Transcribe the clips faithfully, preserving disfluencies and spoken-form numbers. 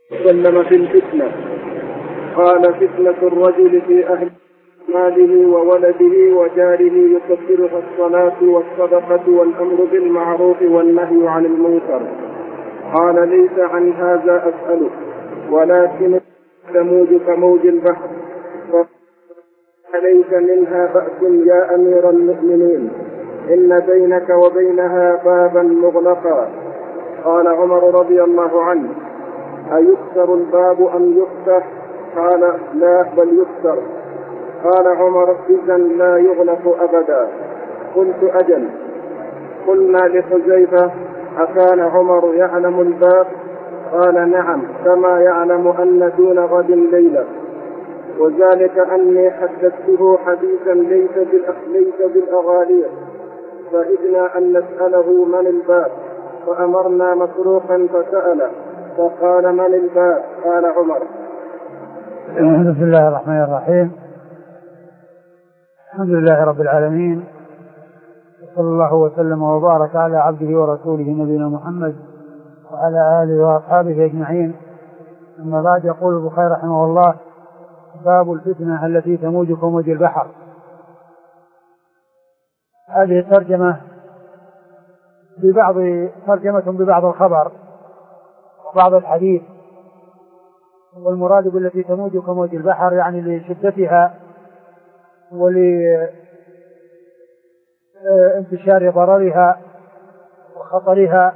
وسلم في الفتنة. قال: فتنة الرجل في أهل ماله وولده وجاره يكفرها الصلاة والصدقة والأمر بالمعروف والنهي عن المنكر. قال: ليس عن هذا أسألك، ولكن تموج كموج البحر، فليس منها بأس يا أمير المؤمنين، إن بينك وبينها بابا مغلقا. قال عمر رضي الله عنه: أيكسر الباب أم يفتح؟ قال: لا، بل يكسر. قال عمر: إذن لا يغلق أبدا. قلت: أجل. قلنا لحذيفة: أكان عمر يعلم الباب؟ قال: نعم، كما يعلم أن دون غد ليلة، وذلك أني حدثته حديثا ليس بالأغالير، فإذنا أن نسأله من الباب، فأمرنا مسروقا فسأل فقال: من الباب؟ قال عمر. بسم الله الرحمن الرحيم. الحمد لله رب العالمين، صلى الله وسلم وبارك على عبده ورسوله نبينا محمد وعلى آله وأصحابه أجمعين. أما بعد، يقول البخاري رحمه الله: باب الفتنة التي تموج كموج البحر. هذه الترجمة ببعض ترجمة ببعض الخبر وبعض الحديث، والمراد بالتي تموج كموج البحر يعني لشدتها ولانتشار ضررها وخطرها.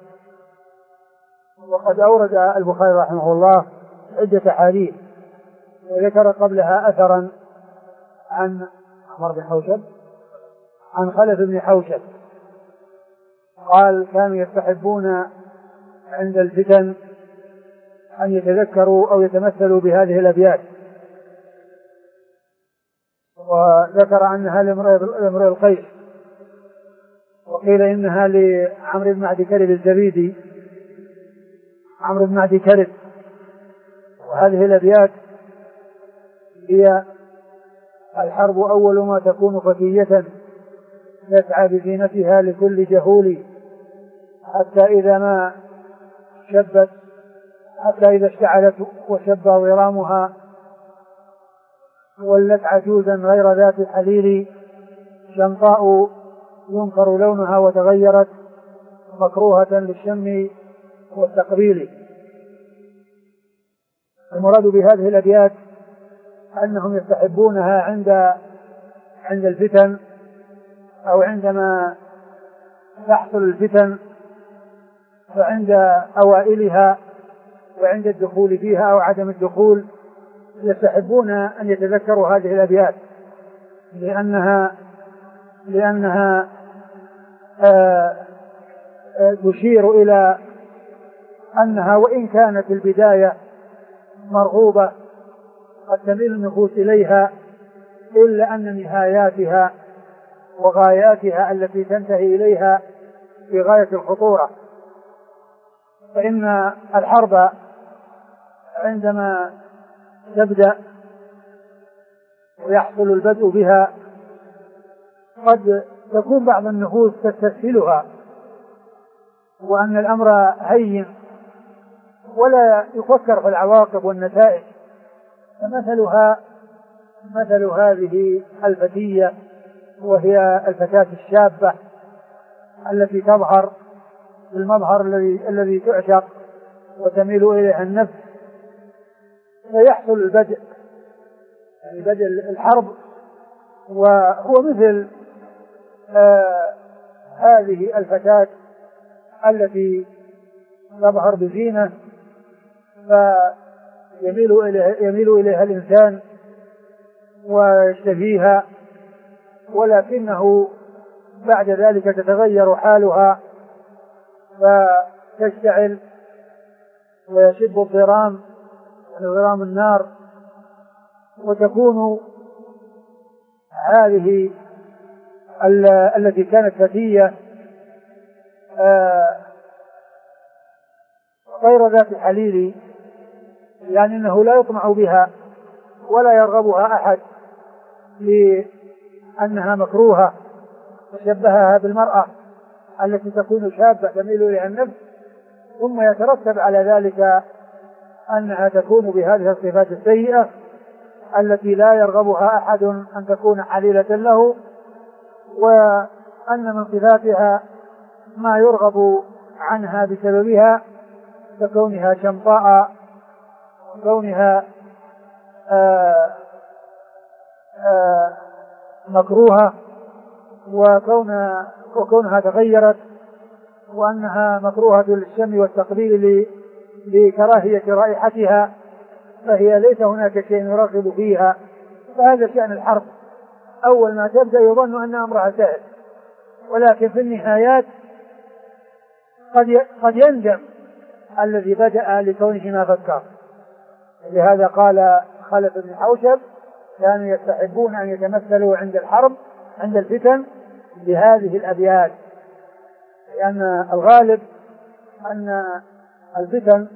وقد أورد البخاري رحمه الله عدة حديث، وذكر قبلها أثرا عن عمر بن حوشب عن خلف بن حوشب قال: كانوا يستحبون عند الفتن أن يتذكروا أو يتمثلوا بهذه الأبيات، وذكر أنها لامرئ القيس، وقيل إنها لعمرو بن معدي كرب الزبيدي عمرو بن معدي كرب. وهذه الأبيات هي: الحرب أول ما تكون فتية، تسعى بزينتها لكل جهول، حتى إذا ما شبت حتى إذا اشتعلت وشب ضرامها، ولت عجوزا غير ذات حليل، شمطاء ينكر لونها وتغيرت، مكروهة للشم والتقبيل. المراد بهذه الأبيات أنهم يستحبونها عند عند الفتن، أو عندما تحصل الفتن، فعند أوائلها وعند الدخول فيها أو عدم الدخول يستحبون أن يتذكروا هذه الأبيات، لأنها لأنها آه آه تشير إلى أنها وإن كانت البداية مرغوبة قد تميل النفوس إليها، إلا أن نهاياتها وغاياتها التي تنتهي إليها في غاية الخطورة. فإن الحرب عندما تبدأ ويحصل البدء بها قد تكون بعض النفوس تستسهلها، وأن الأمر هين ولا يفكر في العواقب والنتائج. فمثلها مثل هذه الفتية، وهي الفتاة الشابة التي تظهر بالمظهر الذي الذي تعشق وتميل إليها النفس، فيحصل البدء يعني بدء الحرب. وهو مثل آه هذه الفتاة التي تظهر بزينة فيميل إليها, يميل إليها الإنسان ويشتهيها، ولكنه بعد ذلك تتغير حالها فتشتعل ويشب الضرام ضرام النار، وتكون هذه التي كانت فتية غير ذات حليل، يعني أنه لا يطمع بها ولا يرغبها أحد لأنها مكروهة، وشبهها بالمرأة التي تكون شابة تميل إليها النفس، ثم يترتب على ذلك أنها تكون بهذه الصفات السيئة التي لا يرغبها أحد أن تكون حليلة له، وأن من صفاتها ما يرغب عنها بسببها ككونها شمطاء وكونها آآ آآ مكروهة وكون وكونها تغيرت وأنها مكروهة للشم والتقبيل لكراهية رائحتها، فهي ليس هناك شيء يرغب فيها. فهذا شأن الحرب، أول ما تبدأ يظن أن أمرها سهل، ولكن في النهايات قد قد يندم الذي بدأ لكونه ما فكر. لهذا قال خلف بن حوشب كانوا يستحبون أن يتمثلوا عند الحرب عند الفتن بهذه الأبيات، لأن الغالب أن الفتن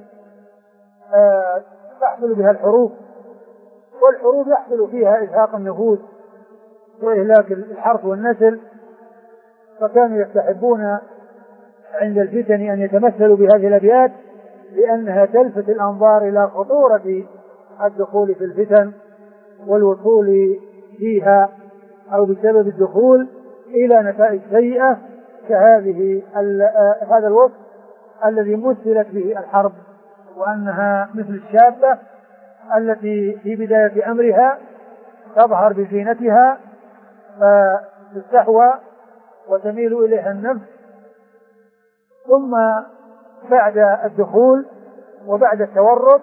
آه تحصل بها الحروب، والحروب يحصل فيها إزهاق النفوس وإهلاك الحرث والنسل، فكانوا يستحبون عند الفتن أن يتمثلوا بهذه الأبيات لأنها تلفت الأنظار إلى خطورة الدخول في الفتن والوصول فيها أو بسبب الدخول إلى نتائج سيئة كهذه هذا الوصف الذي مثلت به الحرب، وأنها مثل الشابة التي في بداية أمرها تظهر بزينتها فتستحوى وتميل إليها النفس، ثم بعد الدخول وبعد التورط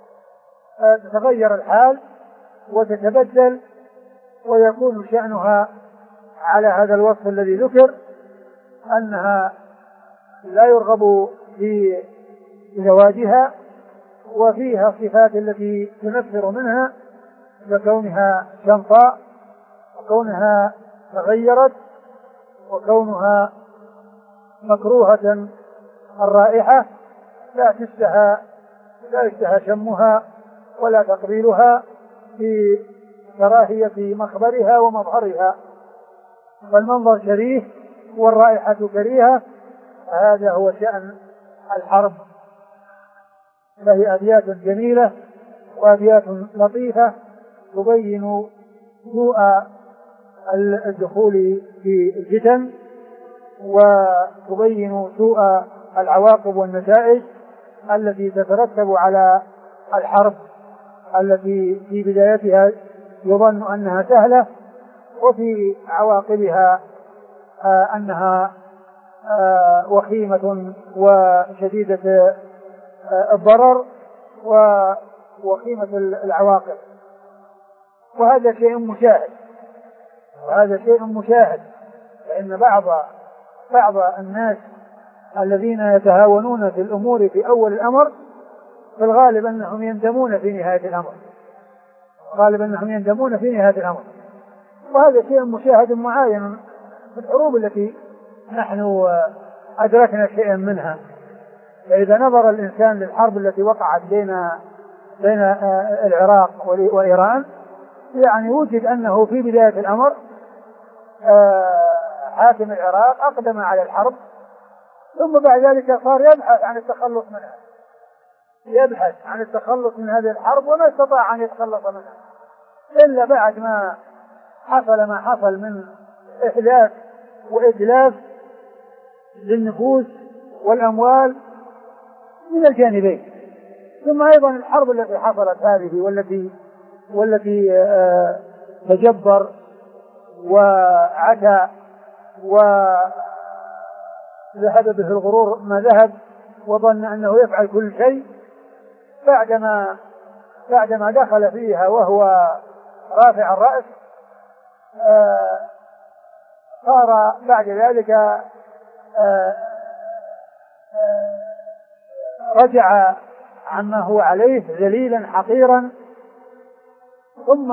تتغير الحال وتتبدل ويكون شأنها على هذا الوصف الذي ذكر، أنها لا يرغب في زواجها وفيها الصفات التي تنفر منها ككونها شمطاء وكونها تغيرت وكونها مكروهة الرائحة لا تشتهى لا يشتهى شمها ولا تقبيلها في كراهية مخبرها ومظهرها، فالمنظر كريه والرائحة كريهة. هذا هو شأن الحرب. فهي أبيات جميلة وأبيات لطيفة تبين سوء الدخول في الفتن وتبين سوء العواقب والنتائج التي تترتب على الحرب التي في بدايتها يظن أنها سهلة وفي عواقبها آه أنها آه وخيمة وشديدة آه الضرر وخيمة العواقب. وهذا شيء مشاهد وهذا شيء مشاهد لأن بعض بعض الناس الذين يتهاونون في الأمور في أول الأمر في الغالب أنهم يندمون في نهاية الأمر غالبا أنهم يندمون في نهاية الأمر وهذا شيء مشاهد معاين في الحروب التي نحن أدركنا شيئا منها. فإذا نظر الإنسان للحرب التي وقعت بين بين العراق وإيران يعني وجد أنه في بداية الأمر حاكم العراق أقدم على الحرب، ثم بعد ذلك صار يبحث عن التخلص منها يبحث عن التخلص من هذه الحرب وما استطاع أن يتخلص منها إلا بعد ما حصل ما حصل من إحلاك وإتلاف للنفوس والأموال من الجانبين. ثم أيضا الحرب التي حصلت هذه والتي والتي آه تجبر وعتى وذهب به الغرور ما ذهب وظن أنه يفعل كل شيء، بعدما بعدما دخل فيها وهو رافع الرأس آه صار بعد ذلك آه آه رجع عما هو عليه ذليلا حقيرا، ثم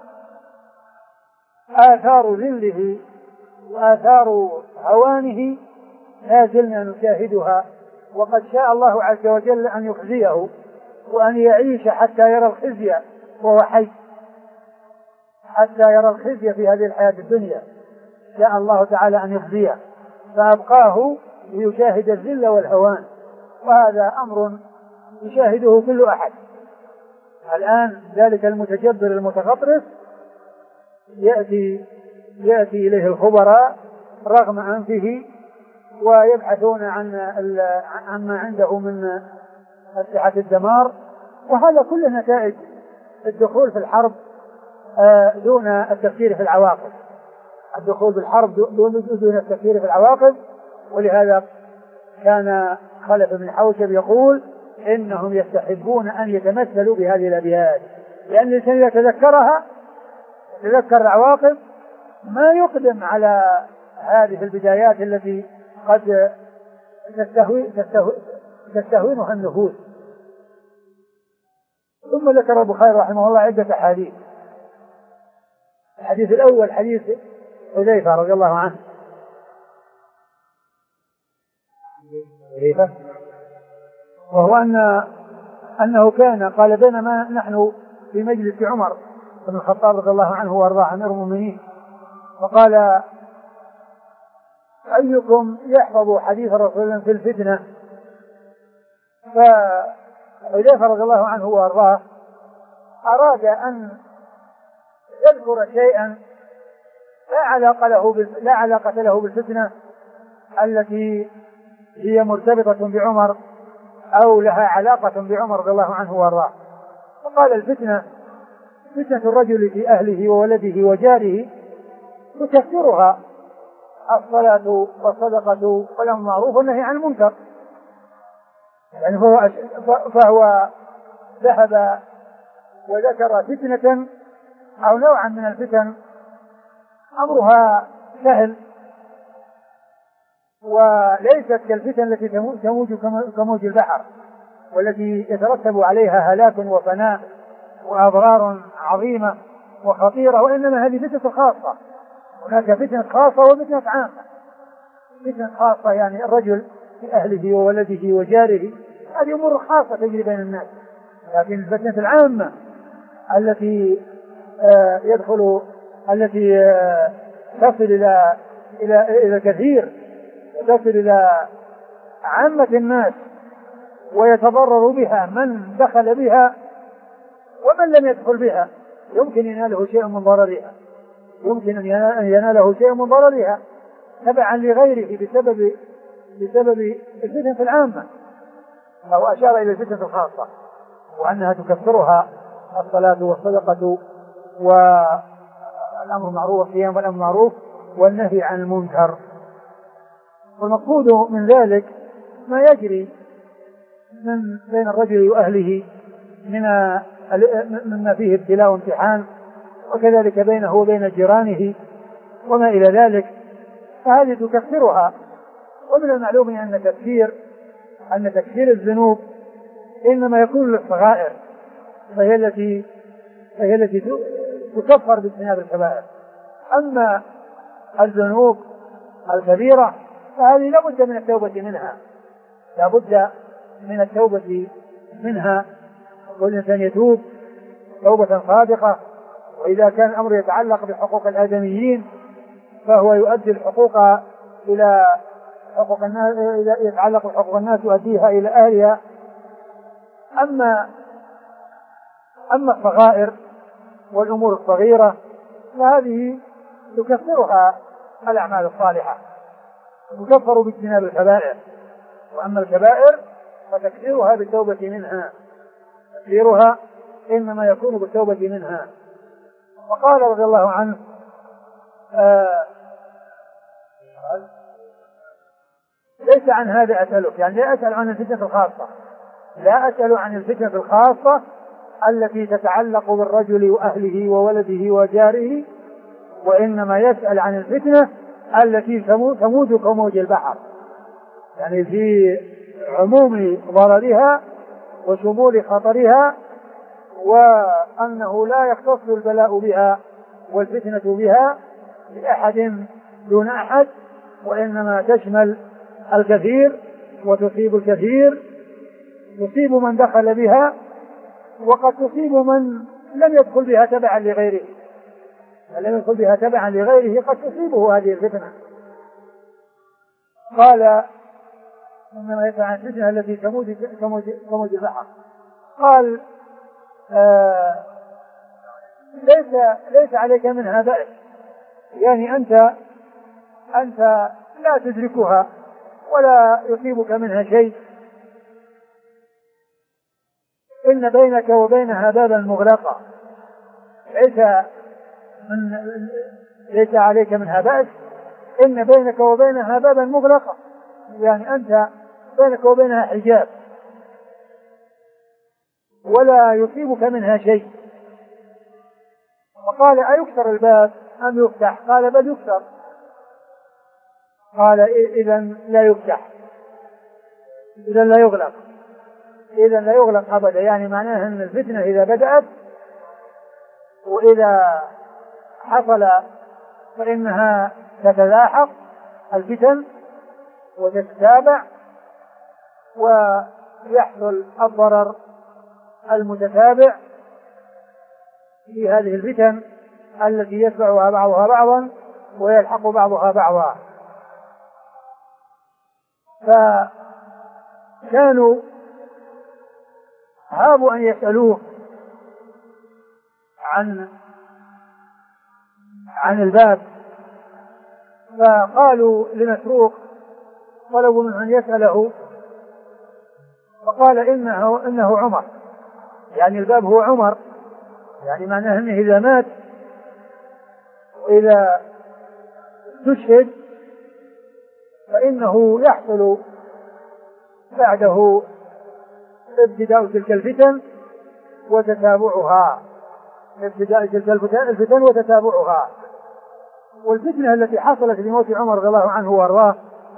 آثار ذله وآثار هوانه لا زلنا نشاهدها، وقد شاء الله عز وجل أن يخزيه وأن يعيش حتى يرى الخزي وهو حي حتى يرى الخزي في هذه الحياة الدنيا. شاء الله تعالى أن يخزيه فأبقاه ليشاهد الذل والهوان، وهذا أمر يشاهده كل أحد. الآن ذلك المتجبر المتغطرس يأتي يأتي إليه الخبراء رغم أنفه ويبحثون عن عما عنده من أسلحة الدمار، وهذا كله نتائج الدخول في الحرب دون التفكير في العواقب. الدخول بالحرب دون التفكير في العواقب. ولهذا كان خلف بن حوشب يقول إنهم يستحبون أن يتمثلوا بهذه الأبيات، لأن الإنسان يتذكرها يتذكر العواقب ما يقدم على هذه البدايات التي قد تستهوي تستهوي تستهوينها النفوس. ثم ذكر البخاري رحمه الله عدة أحاديث. الحديث الأول حديث حذيفة رضي الله عنه، وهو أن أنه كان قال بينما نحن في مجلس عمر بن الخطاب رضي الله عنه وارضاه أمير المؤمنين، فقال أيكم يحفظ حديث رسول في الفتنة؟ فحذيفة رضي الله عنه وارضاه أراد أن يذكر شيئا لا علاقة له لا علاقة له بالفتنة التي هي مرتبطة بعمر أو لها علاقة بعمر رضي الله عنه وارضاه. فقال الفتنة فتنة الرجل في أهله وولده وجاره تكثرها الصلاة والصدقة والأمر بالمعروف والنهي عن المنكر. يعني فهو, فهو ذهب وذكر فتنة أو نوعا من الفتن أمرها سهل وليست كالفتن التي تموج كموج البحر والتي يترتب عليها هلاك وفناء وأضرار عظيمة وخطيرة، وإنما هذه فتنة خاصة. هناك فتنة خاصة وفتنة عامة. فتنة خاصة يعني الرجل في أهله وولده وجاره، هذه أمور خاصة تجري بين الناس. لكن الفتنة العامة التي آه يدخل التي آه تصل إلى إلى إلى كثير، تصل إلى عامة الناس ويتضرر بها من دخل بها ومن لم يدخل بها، يمكن يناله شيء من ضررها، يمكن أن يناله شيء من ضررها تبعا لغيره بسبب بسبب الفتنة العامة، أو أشار إلى الفتنة الخاصة وأنها تكثرها الصلاة والصدقة والأمر بالمعروف والقيام بالأمر بالمعروف والنهي عن المنكر. والمقصود من ذلك ما يجري من بين الرجل وأهله من مما فيه ابتلاء وامتحان، وكذلك بينه وبين جيرانه وما إلى ذلك، فهذه تكفرها. ومن المعلوم أن تكفير أن تكفير الذنوب إنما يكون للصغائر، فهي التي فهي التي تكفر باجتناب الكبائر. أما الذنوب الكبيرة فهذه لا بد من التوبة منها، لا بد من التوبة منها، والإنسان يتوب توبة صادقة. وإذا كان الأمر يتعلق بحقوق الآدميين فهو يؤدي الحقوق إلى حقوق الناس، إذا يتعلق بحقوق الناس يؤديها إلى أهلها. أما أما الصغائر والأمور الصغيرة فهذه تكفرها الأعمال الصالحة، تكفر باجتناب الكبائر. وأما الكبائر فتكفيرها بالتوبة منها، تكفيرها إنما يكون بالتوبة منها. وقال رضي الله عنه آه ليس عن هذا أسألك، يعني لا أسأل عن الفتنة الخاصة، لا أسأل عن الفتنة الخاصة التي تتعلق بالرجل وأهله وولده وجاره، وإنما يسأل عن الفتنة التي تموج كموج البحر، يعني في عموم ضررها وشمول خطرها، وأنه لا يختص البلاء بها والفتنة بها لأحد دون أحد، وإنما تشمل الكثير وتصيب الكثير، تصيب من دخل بها وقد تصيب من لم يدخل بها تبعا لغيره، من لم يدخل بها تبعا لغيره قد تصيبه هذه الفتنة. قال إنما يسأل عن الفتنة التي كموج كموج البحر. قال آه ليس ليس عليك منها بأس، يعني أنت أنت لا تدركها ولا يصيبك منها شيء، إن بينك وبينها بابا مغلقا، ليس من ليس عليك منها بأس، إن بينك وبينها بابا مغلقا، يعني أنت بينك وبينها حجاب ولا يصيبك منها شيء. فقال أيكسر الباب أم يفتح؟ قال بل يكسر. قال إذن لا يفتح، إذن لا يغلق، إذن لا يغلق أبدا، يعني معناه أن الفتنة إذا بدأت وإذا حصل فإنها تتلاحق الفتن وتتتابع ويحصل الضرر المتتابع في هذه الفتن التي يتبعها بعضها بعضا ويلحق بعضها بعضا. فكانوا هابوا أن يسألوه عن عن الباب، فقالوا لمسروق، طلبوا منه أن يسأله، فقال إنه, إنه عمر، يعني الباب هو عمر، يعني معناه أنه إذا مات وإذا تشهد فإنه يحصل بعده ابتداء تلك الفتن وتتابعها، ابتداء تلك الفتن وتتابعها. والفتنة التي حصلت لموت عمر رضي الله عنه وارضاه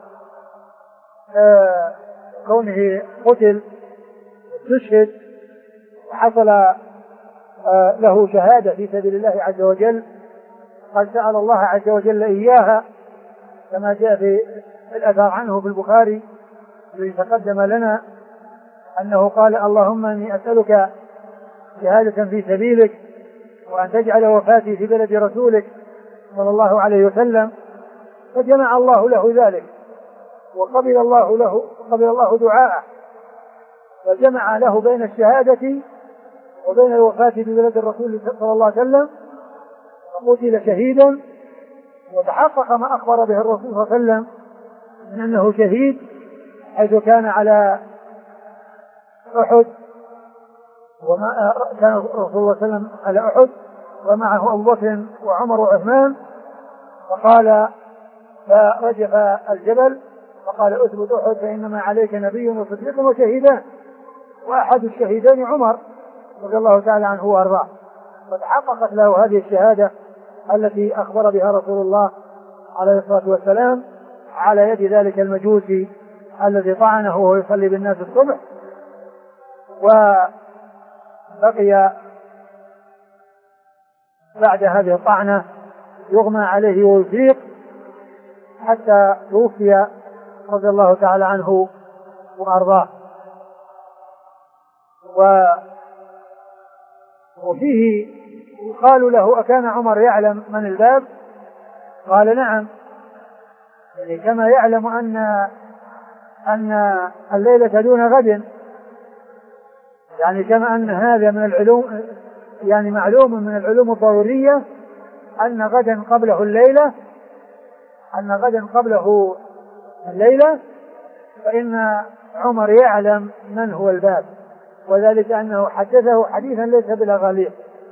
آه كونه قتل تشهد وحصل آه له شهادة في سبيل الله عز وجل، قد سأل الله عز وجل إياها كما جاء في الأثر عنه في البخاري الذي تقدم لنا أنه قال اللهم إني أسألك شهادة في سبيلك وأن تجعل وفاتي في بلد رسولك صلى الله عليه وسلم، فجمع الله له ذلك وقبل الله له قبل الله دعاءه، فجمع له بين الشهادة وبين الوفاة في بلد الرسول صلى الله عليه وسلم، فقتل شهيدا وتحقق ما أخبر به الرسول صلى الله عليه وسلم من أنه شهيد، حيث كان على أحد وما كان الرسول صلى الله عليه وسلم على أحد ومعه أبو بكر وعمر وعثمان، فقال فرجف الجبل فقال أثبت أحد فإنما عليك نبي وصديق وشهيدان، وأحد الشهيدين عمر رضي الله تعالى عنه وأرضاه، فتحققت له هذه الشهادة التي أخبر بها رسول الله عليه الصلاة والسلام على يد ذلك المجوسي الذي طعنه وهو يصلي بالناس الصبح. وبقي بعد هذه الطعنة يغمى عليه ويفيق حتى توفي رضي الله تعالى عنه وأرضاه. وفيه قالوا له أكان عمر يعلم من الباب؟ قال نعم، يعني كما يعلم أن أن الليلة دون غد، يعني كما أن هذا من العلوم، يعني معلوم من العلوم الضرورية أن غدا قبله الليلة أن غدا قبله الليلة فإن عمر يعلم من هو الباب، وذلك أنه حدثه حديثا ليس بالأغاليق،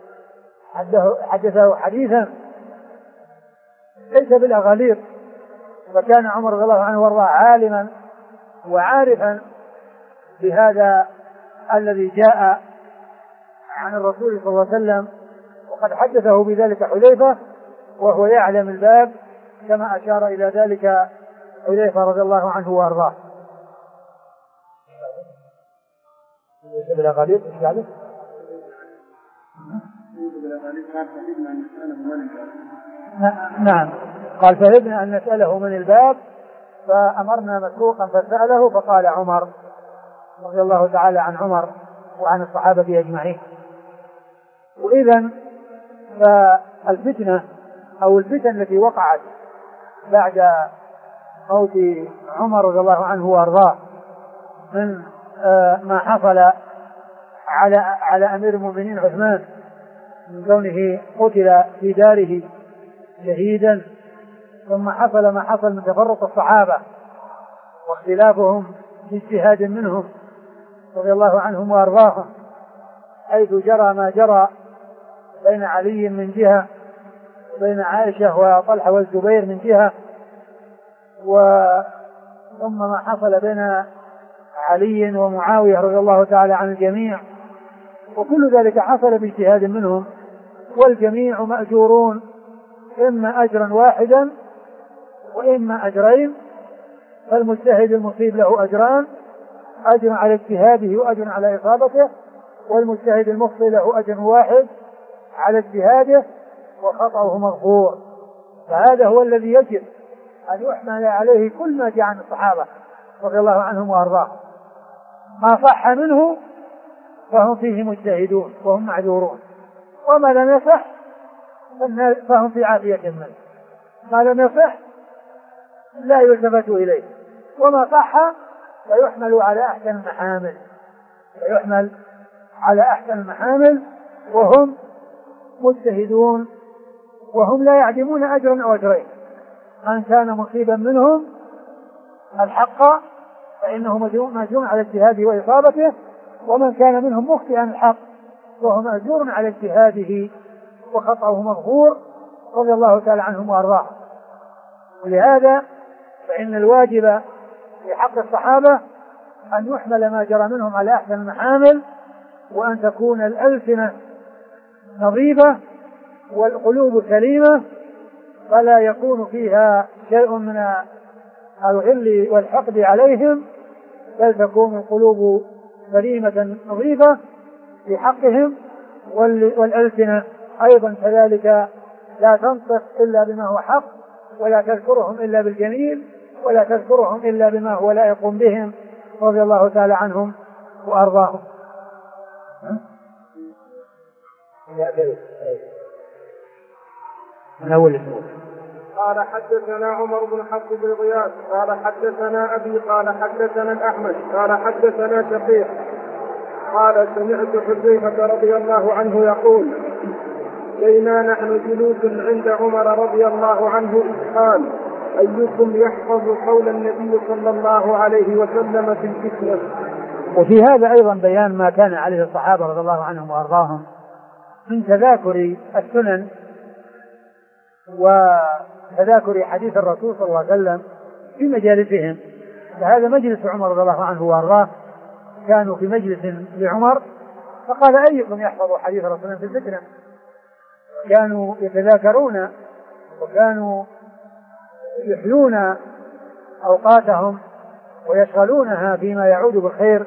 حدثه حديثا ليس بالأغاليق. فكان عمر رضي الله عنه وارضاه عالما وعارفا بهذا الذي جاء عن الرسول صلى الله عليه وسلم، وقد حدثه بذلك حذيفة وهو يعلم الباب كما أشار إلى ذلك حذيفة رضي الله عنه وارضاه. نعم، قال فهبنا أن نسأله من الباب، فأمرنا مسروقا فسأله فقال عمر رضي الله تعالى عن عمر وعن الصحابة أجمعين. وإذا فالفتنة أو الفتن التي وقعت بعد موت عمر رضي الله عنه وأرضاه من ما حصل على على أمير المؤمنين عثمان من كونه قتل في داره شهيدا، ثم حصل ما حصل من تفرق الصحابة واختلافهم باجتهاد منهم رضي الله عنهم وأرضاهم، حيث جرى ما جرى بين علي من جهة وبين عائشة وطلحة والزبير من جهة، ثم ما حصل بين علي ومعاوية رضي الله تعالى عن الجميع، وكل ذلك حصل باجتهاد منهم، والجميع مأجورون إما أجرا واحدا وإما أجرين، فالمجتهد المصيب له أجران، أجر على اجتهاده وأجر على إصابته، والمجتهد المخطئ له أجر واحد على اجتهاده وخطأه مغفور. فهذا هو الذي يجب أن يحمل عليه كل ما جاء عن الصحابة رضي الله عنهم وأرضاهم، ما صح منه فهم فيه مجتهدون وهم معذورون، وما لم يصح فهم في عافية منه. ما لم يصح لا يلتفت إليه، وما صح فيحمل على أحسن المحامل فيحمل على أحسن المحامل وهم مجتهدون، وهم لا يعدمون أجرا أو أجرين. من كان مصيبا منهم الحق فإنه مأجور على اجتهاده وإصابته، ومن كان منهم مخطئا الحق وهو مأجور على اجتهاده وخطأه مغفور رضي الله تعالى عنهم وأرضاهم. ولهذا فإن الواجب في حق الصحابة أن يحمل ما جرى منهم على أحسن المحامل، وأن تكون الألسنة نظيفة والقلوب سليمة، فلا يكون فيها شيء من الغل والحقد عليهم، بل تكون القلوب سليمة نظيفة في حقهم، والألسنة أيضا كذلك لا تنطق إلا بما هو حق، ولا تذكرهم إلا بالجميل، ولا تذكرهم إلا بما هو لائق بهم رضي الله تعالى عنهم وأرضاهم. من أول اسمه. قال حدثنا عمر بن حفص بن غياث قال حدثنا أبي قال حدثنا الأحمد قال حدثنا شقيق قال سمعت حذيفة رضي الله عنه يقول بينا نحن جلوس عند عمر رضي الله عنه إذ قال أيكم يحفظ قول النبي صلى الله عليه وسلم في الفتنة. وفي هذا أيضا بيان ما كان عليه الصحابة رضي الله عنهم وأرضاهم من تذاكر السنن وتذاكر حديث الرسول صلى الله عليه وسلم في مجالسهم. فهذا مجلس عمر رضي الله عنه وأرضاه، كانوا في مجلس لعمر فقال أيكم يحفظ حديث الرسول في الفتنة. كانوا يتذاكرون وكانوا يحيون أوقاتهم ويشغلونها فيما يعود بالخير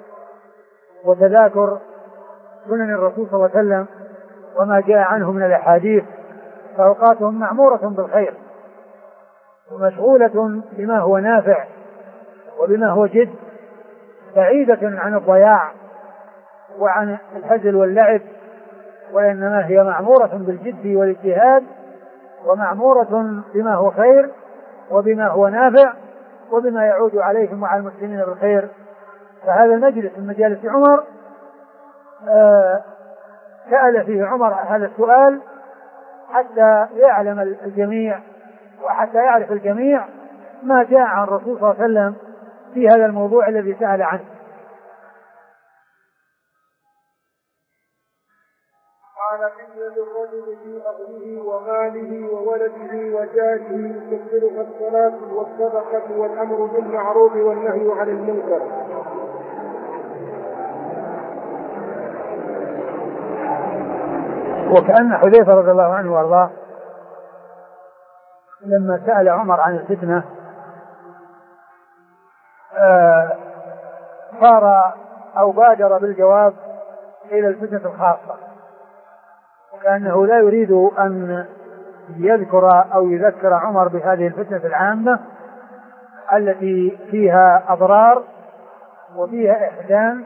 وتذاكر سنن الرسول صلى الله عليه وسلم وما جاء عنه من الأحاديث، فأوقاتهم معمورة بالخير ومشغولة بما هو نافع وبما هو جد، بعيدة عن الضياع وعن الهزل واللعب، وإنما هي معمورة بالجد والاجتهاد، ومعمورة بما هو خير وبما هو نافع وبما يعود عليهم وعلى المسلمين بالخير. فهذا المجلس من مجالس عمر آه سأل فيه عمر هذا السؤال حتى يعلم الجميع وحتى يعرف الجميع ما جاء عن الرسول صلى الله عليه وسلم في هذا الموضوع الذي سأل عنه. قال فتنة الرجل في أهله وماله وولده وجاهه تكثرها الصلاة والصدقة والأمر بالمعروف والنهي عن المنكر. وكأن حذيفة رضي الله عنه وارضاه لما سأل عمر عن الفتنة صار أو بادر بالجواب إلى الفتنة الخاصة، وكأنه لا يريد أن يذكر أو يذكر عمر بهذه الفتنة العامة التي فيها أضرار وفيها إحسان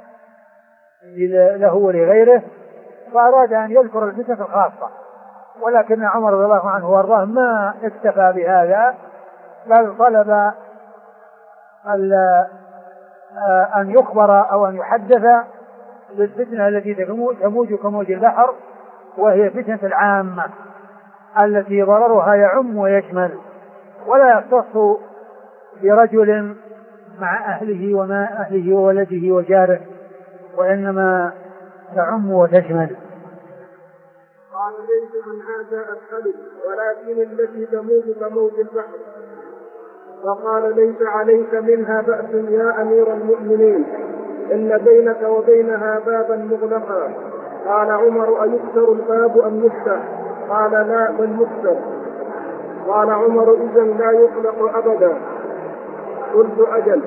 له ولغيره، فأراد أن يذكر الفتنة الخاصة. ولكن عمر رضي الله عنه وارضاه ما اكتفى بهذا، بل طلب أن يخبر أو أن يحدث بالفتنة التي تموج كموج البحر، وهي فتنة العامة التي ضررها يعم ويشمل، ولا يختص برجل مع أهله وما أهله وولده وجاره، وإنما تعم وتشمل. قال ليس من هذا أسأل ولكن التي تموج كموج البحر. فقال ليس عليك منها بأس يا أمير المؤمنين، إن بينك وبينها بابا مغلقا. قال عمر أيكسر الباب أم يفتح؟ قال لا بل يكسر. قال عمر إذن لا يغلق أبدا. قلت أجل.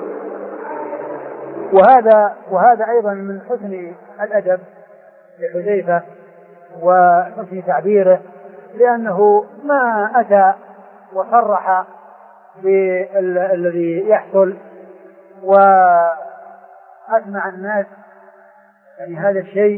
وهذا وهذا أيضا من حسن الأدب لحذيفة وحسن تعبيره، لأنه ما أتى وصرح بالذي يحصل وأسمع الناس يعني هذا الشيء،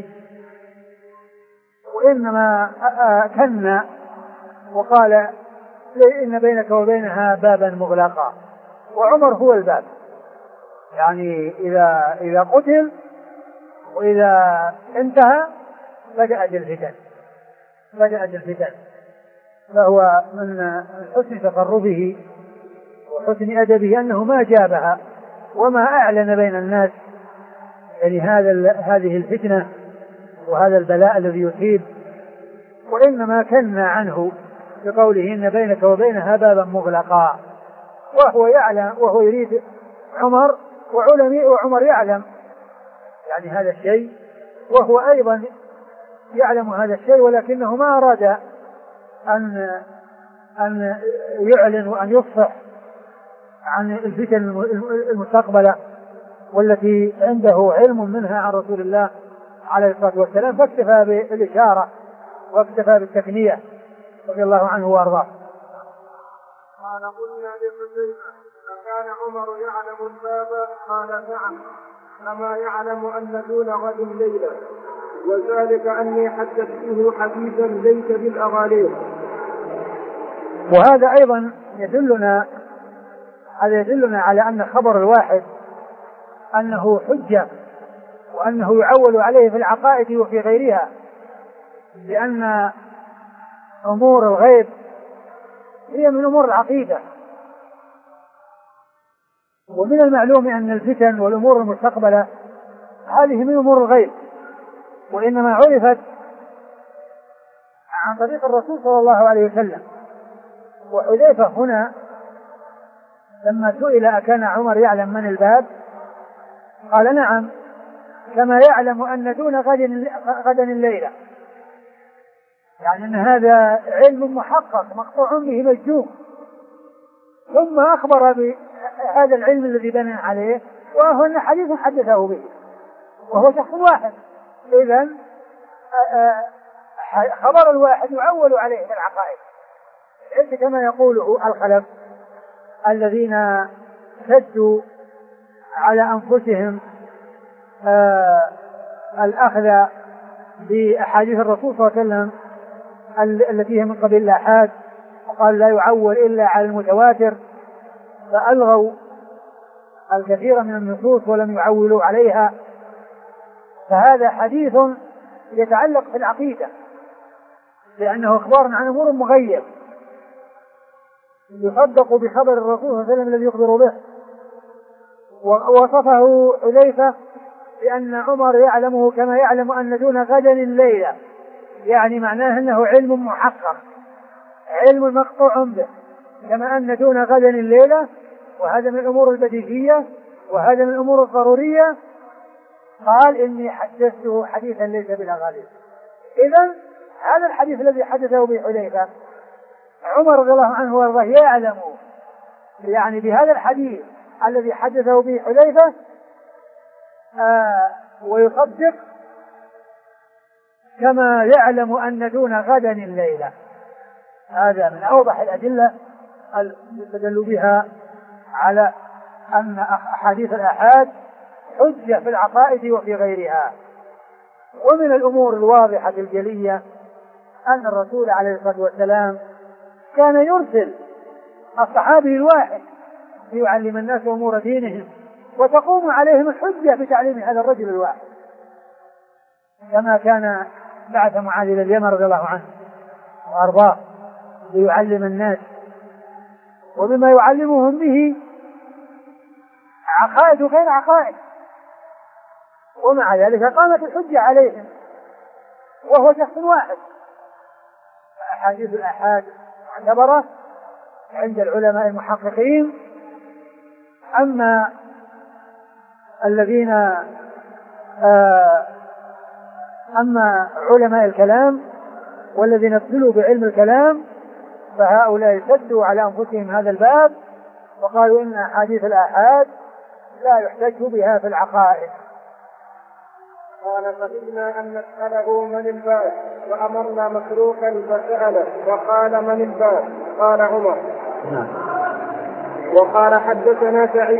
وإنما كن وقال إن بينك وبينها بابا مغلقا، وعمر هو الباب. يعني إذا إذا قتل وإذا انتهى بدأت الفتن بدأت الفتن فهو من حسن تقربه وحسن أدبه أنه ما جابها وما أعلن بين الناس يعني هذا هذه الفتنة وهذا البلاء الذي يصيب، وإنما كن عنه بقوله إن بينك وبينها بابا مغلقا، وهو يعلم وهو يريد عمر وعلماء وعمر يعلم يعني هذا الشيء، وهو أيضا يعلم هذا الشيء، ولكنه ما أراد أن أن يعلن وأن يفصح عن الفتن المستقبلة والتي عنده علم منها عن رسول الله عليه الصلاة والسلام، فاكتفى بالإشارة واكتفى بالتكنية رضي الله عنه وأرضاه. قال قلنا لحذيفة أكان عمر يعلم الباب؟ قال نعم، كما يعلم أن دون غد ليلة، وذلك أني حدثته حديثا ليس بالأغالير. وهذا أيضا يدلنا هذا يدلنا على أن خبر الواحد أنه حجة وأنه يعول عليه في العقائد وفي غيرها، لأن أمور الغيب هي من أمور العقيدة، ومن المعلوم أن الفتن والأمور المستقبلة هذه من أمور الغيب، وإنما عرفت عن طريق الرسول صلى الله عليه وسلم. وحذيفة هنا لما سئل أكان عمر يعلم من الباب قال نعم، كما يعلم أن دون غدا الليلة، يعني أن هذا علم محقق مقطوع به مجزوم، ثم أخبر بهذا العلم الذي بنى عليه وهو أن حديث حدثه به وهو شخص واحد. إذن خبر الواحد يعول عليه في العقائد، ليس كما يقوله الخلف الذين شدوا على أنفسهم آه الأخذ بأحاديث الرسول صلى الله عليه وسلم التي هي من قبيل الآحاد، وقال لا يعول إلا على المتواتر، فألغوا الكثير من النصوص ولم يعولوا عليها. فهذا حديث يتعلق في العقيدة، لأنه أخبار عن أمور مغيب يصدق بخبر الرسول صلى الله عليه وسلم الذي يخبر به. ووصفه حذيفة بأن عمر يعلمه كما يعلم أن دون غد الليلة، يعني معناه أنه علم محقق، علم مقطوع به، كما أن دون غد الليلة، وهذا من الأمور البديهية وهذا من الأمور الضرورية. قال إني حدثته حديثا ليس بالأغالير. إذن هذا الحديث الذي حدثه به حذيفة عمر رضي الله عنه وارضاه يعلم يعني بهذا الحديث الذي حدثه به حذيفة آه ويصدق كما يعلم أن دون غدا الليلة. هذا من أوضح الأدلة يستدل بها على أن أحاديث الآحاد حجة في العقائد وفي غيرها. ومن الأمور الواضحة الجلية أن الرسول عليه الصلاة والسلام كان يرسل الصحابي الواحد ليعلم الناس أمور دينهم وتقوم عليهم الحجة بتعليم هذا الرجل الواحد، كما كان بعث معاذ إلى اليمن رضي الله عنه وأرضاه ليعلم الناس، وبما يعلمهم به عقائد غير عقائد، ومع ذلك قامت الحجة عليهم وهو شخص واحد. أحاديث الآحاد معتبرة عند العلماء المحققين. أما الذين أما علماء الكلام والذين ابتلوا بعلم الكلام فهؤلاء سدوا على أنفسهم هذا الباب وقالوا إن أحاديث الآحاد لا يحتج بها في العقائد. قال فإنا أن نسأله من الباب، وأمرنا مسروقا فسأله وقال من الباب؟ قال عمر. نعم. وقال حدثنا سعيد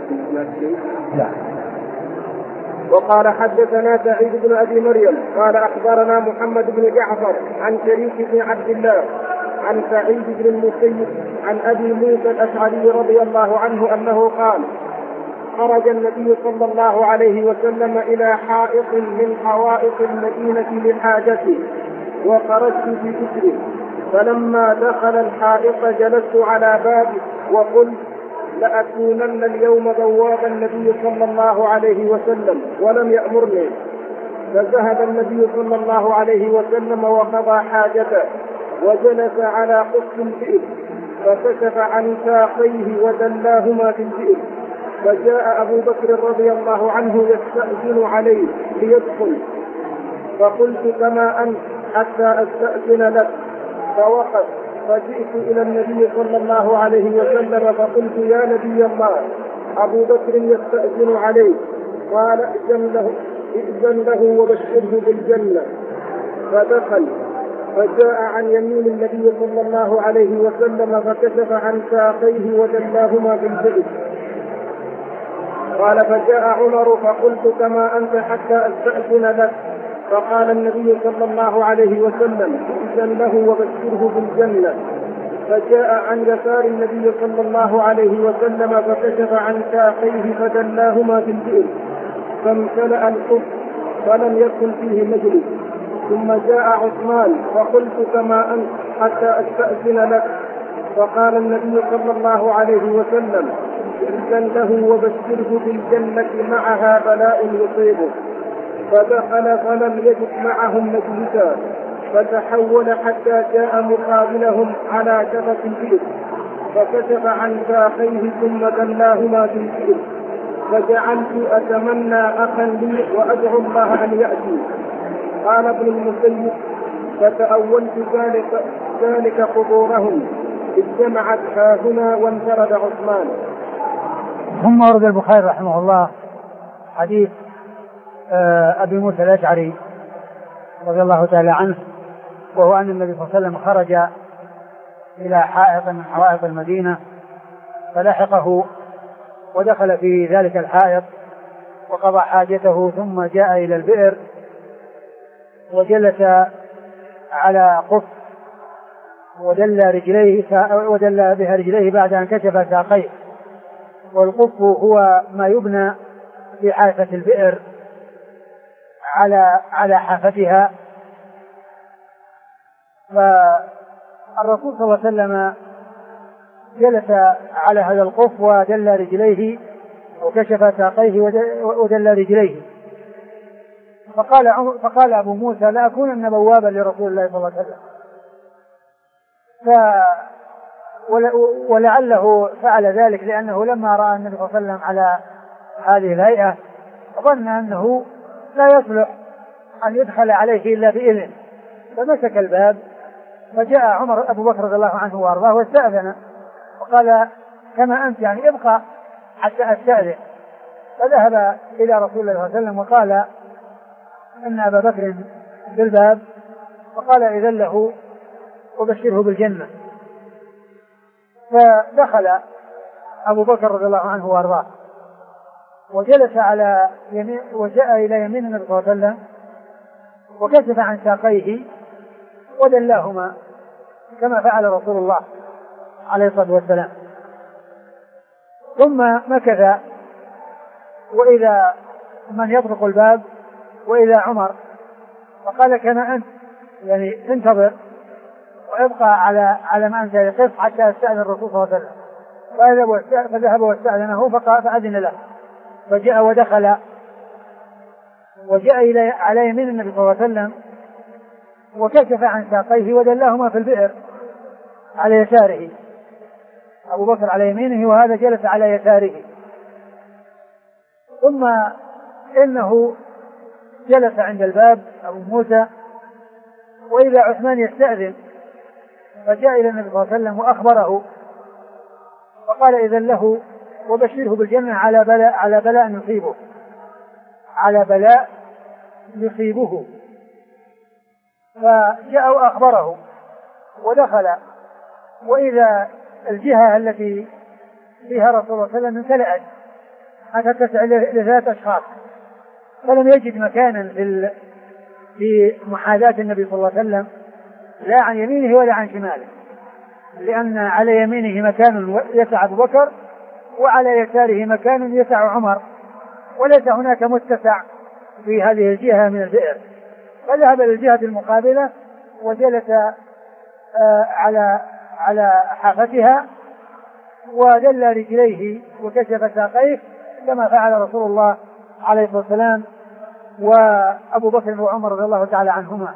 وقال حدثنا سعيد بن أبي مريم قال أخبرنا محمد بن جعفر عن شريك بن عبد الله عن سعيد بن المسيب عن أبي موسى الأشعري رضي الله عنه أنه قال: خرج النبي صلى الله عليه وسلم إلى حائط من حوائط المدينة لحاجته وخرجت في ذكره، فلما دخل الحائط جلست على بابه وقلت: لأكونن اليوم بواب النبي صلى الله عليه وسلم، ولم يأمرني. فذهب النبي صلى الله عليه وسلم وقضى حاجته وجلس على قص البئر، فكشف عن ساقيه ودلاهما في البئر، فجاء أبو بكر رضي الله عنه يستأذن عليه ليدخل، فقلت: كما أنت حتى أستأذن لك. فوقف، فجئت إلى النبي صلى الله عليه وسلم فقلت: يا نبي الله، أبو بكر يستأذن عليه. قال: ائذن له, ائذن له وبشره بالجنة. فدخل، فجاء عن يمين النبي صلى الله عليه وسلم فكشف عن ساقيه ودلاهما بالبئر. قال: فجاء عمر فقلت: كما أنت حتى أستأذن لك. فقال النبي صلى الله عليه وسلم: ائذن له وبشره بالجنة. فجاء عن يسار النبي صلى الله عليه وسلم فكشف عن ساقيه فدلاهما في البئر، فامتلأ القف فلم يكن فيه مجلس. ثم جاء عثمان فقلت: كما أنت حتى أستأذن لك. فقال النبي صلى الله عليه وسلم: ائذن له وبشره بالجنة معها بلاء يصيبه. فدخل فلم يجد معهم مجلسا، فتحول حتى جاء مقابلهم على شفة البئر، فكشف عن ساقيه ثم دلاهما في البئر. فجعلت أتمنى أخا لي وأدعو الله أن يأتي. قال ابن المسيب: فتأولت ذلك, ذلك قبورهم اجتمعت هاهنا وانفرد عثمان. ثم ورد البخاري رحمه الله حديث أبي موسى الأشعري رضي الله تعالى عنه، وهو أن النبي صلى الله عليه وسلم خرج إلى حائط من حوائط المدينة فلحقه ودخل في ذلك الحائط وقضى حاجته، ثم جاء إلى البئر وجلس على قف ودل رجليه ودل بها رجليه بعد أن كشف ساقيه. والقف هو ما يبنى في حافة البئر على على حافتها. فالرسول صلى الله عليه وسلم جلس على هذا القف ودل رجليه وكشف ساقيه ودل رجليه. فقال فقال أبو موسى: لا أكونن بوابا لرسول الله صلى الله عليه وسلم. ف ولعله فعل ذلك لأنه لما رأى النبي صلى الله عليه وسلم على هذه الهيئة ظن أنه لا يصلح أن يدخل عليه إلا بإذن، فمسك الباب. فجاء عمر أبو بكر رضي الله عنه وأرضاه واستأذن وقال: كما أنت يعني ابقى حتى أستأذن. فذهب إلى رسول الله صلى الله عليه وسلم وقال إن أبا بكر بالباب، فقال: إذن له وبشره بالجنة. فدخل أبو بكر رضي الله عنه وأرضاه وجلس على يمين وجاء إلى يمين النبي صلى الله عليه وسلم وكشف عن ساقيه ودلاهما كما فعل رسول الله عليه الصلاة والسلام. ثم مكث وإذا من يطرق الباب وإذا عمر، فقال كما أنت يعني انتظر وابقى على على ما أنت يقف حتى يستأذن الرسول صلى الله عليه وسلم. فذهب واستأذنه فأذن له، فجاء ودخل وجاء إلى على يمين النبي صلى الله عليه وسلم وكشف عن ساقيه ودلاهما في البئر على يساره، أبو بكر على يمينه وهذا جلس على يساره. ثم إنه جلس عند الباب أبو موسى وإذا عثمان يستأذن، فجاء إلى النبي صلى الله عليه وسلم وأخبره فقال إذن له وبشره بالجنة على بلاء على بلاء يصيبه على بلاء يصيبه. فجاء وأخبره ودخل وإذا الجهة التي فيها رسول الله صلى الله عليه وسلم امتلأت حتى تسع لثلاث أشخاص، فلم يجد مكانا في في محاذاة النبي صلى الله عليه وسلم لا عن يمينه ولا عن شماله، لأن على يمينه مكان يسع أبو بكر وعلى يساره مكان يسع عمر، وليس هناك متسع في هذه الجهة من البئر، فذهب للجهة المقابلة وجلس آه على على حافتها ودل رجليه وكشف ساقيه كما فعل رسول الله عليه الصلاة والسلام وأبو بكر وعمر رضي الله تعالى عنهما.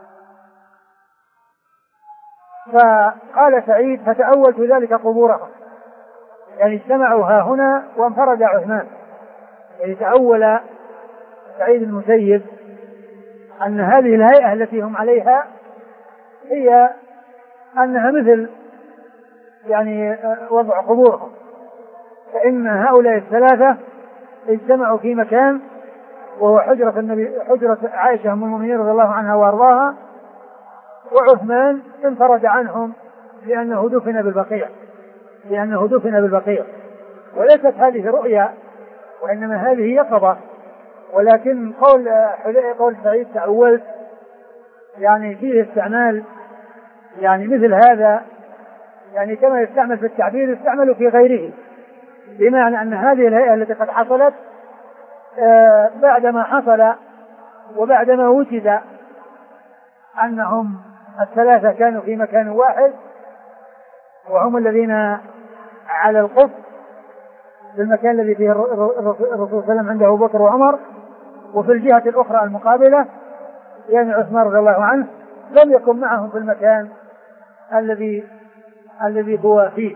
فقال سعيد فتأولت ذلك قبورهم، يعني اجتمعوا ها هنا وانفرد عثمان، يعني تأول سعيد المسيب أن هذه الهيئة التي هم عليها هي أنها مثل يعني وضع قبورهم، فإن هؤلاء الثلاثة اجتمعوا في مكان وهو حجرة النبي حجرة عائشة أم المؤمنين رضي الله عنها وأرضاها، وعثمان انفرد عنهم لأنه دفن بالبقيع لأنه دفن بالبقيع وليست هذه رؤيا وإنما هذه يقظة. ولكن قول قول سعيد تأولت يعني فيه استعمال يعني مثل هذا، يعني كما يستعمل في التعبير يستعمل في غيره، بمعنى أن هذه الهيئة التي قد حصلت آه بعدما حصل وبعدما وجد أنهم الثلاثة كانوا في مكان واحد وهم الذين على القف في المكان الذي فيه الرسول صلى الله عليه وسلم عنده أبو بكر وعمر، وفي الجهة الأخرى المقابلة يعني عثمان رضي الله عنه لم يكن معهم في المكان الذي الذي هو فيه.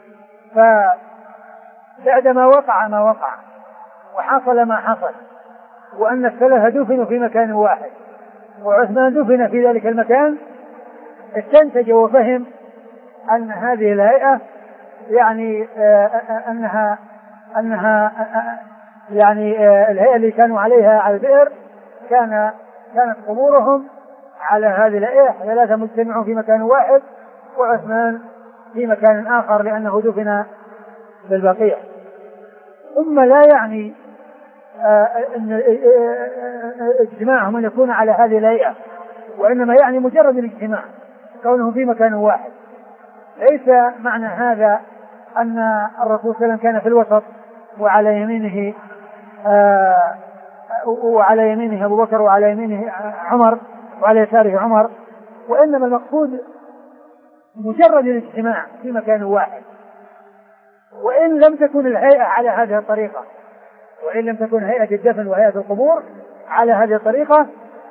فبعدما وقع ما وقع وحصل ما حصل وأن الثلاثة دفنوا في مكان واحد وعثمان دفن في ذلك المكان، استنتج وفهم أن هذه الهيئة يعني أنها أنها يعني الهيئة اللي كانوا عليها على البئر كان كانت قبورهم على هذه الهيئة، ثلاثة مجتمعون في مكان واحد وعثمان في مكان آخر لأنه دفن بالبقيع. ثم لا يعني أن اجتماعهم أن يكون على هذه الهيئة، وإنما يعني مجرد الاجتماع كونهم في مكان واحد. ليس معنى هذا أن الرسول صلى الله عليه وسلم كان في الوسط وعلى يمينه آه وعلى يمينه أبو بكر وعلى يمينه عمر وعلى يساره عمر، وإنما المقصود مجرد الاجتماع في مكان واحد، وإن لم تكن الهيئة على هذه الطريقة وإن لم تكن هيئة الدفن وهيئة القبور على هذه الطريقة،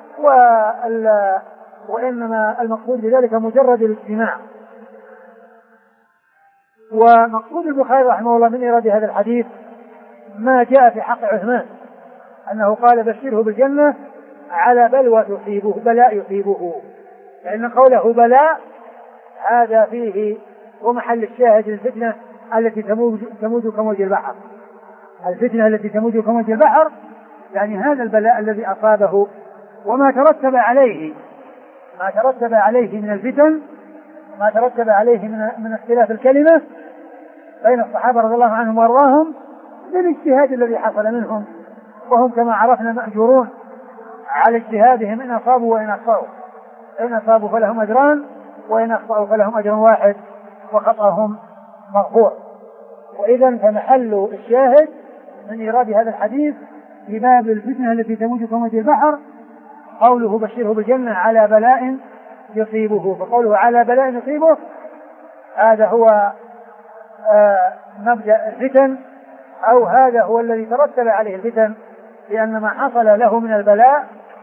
وإنما المقصود بذلك مجرد الاجتماع. ومقصود البخاري رحمه الله من إيراد هذا الحديث ما جاء في حق عثمان أنه قال بشره بالجنة على بلوى تصيبه بلاء يصيبه، لأن قوله بلاء هذا فيه ومحل الشاهد الفتنة التي تموج, تموج كموج البحر الفتنة التي تموج كموج البحر، يعني هذا البلاء الذي أصابه وما ترتب عليه ما ترتب عليه من الفتن، ما ترتب عليه من, من اختلاف الكلمة بين الصحابة رضي الله عنهم وارضاهم للاجتهاد الذي حصل منهم، وهم كما عرفنا مأجورون على اجتهادهم إن أصابوا وإن أخطأوا، إن أصابوا فلهم أجران وإن أخطأوا فلهم أجر واحد وخطأهم مغفور. وإذا فمحل الشاهد من إيراد هذا الحديث في باب الفتنة التي تموج كموج البحر قوله بشره بالجنة على بلاء يصيبه. فقوله على بلاء يصيبه هذا هو آه مبدأ الفتن، أو هذا هو الذي ترتب عليه الفتن، لأن ما حصل له من البلاء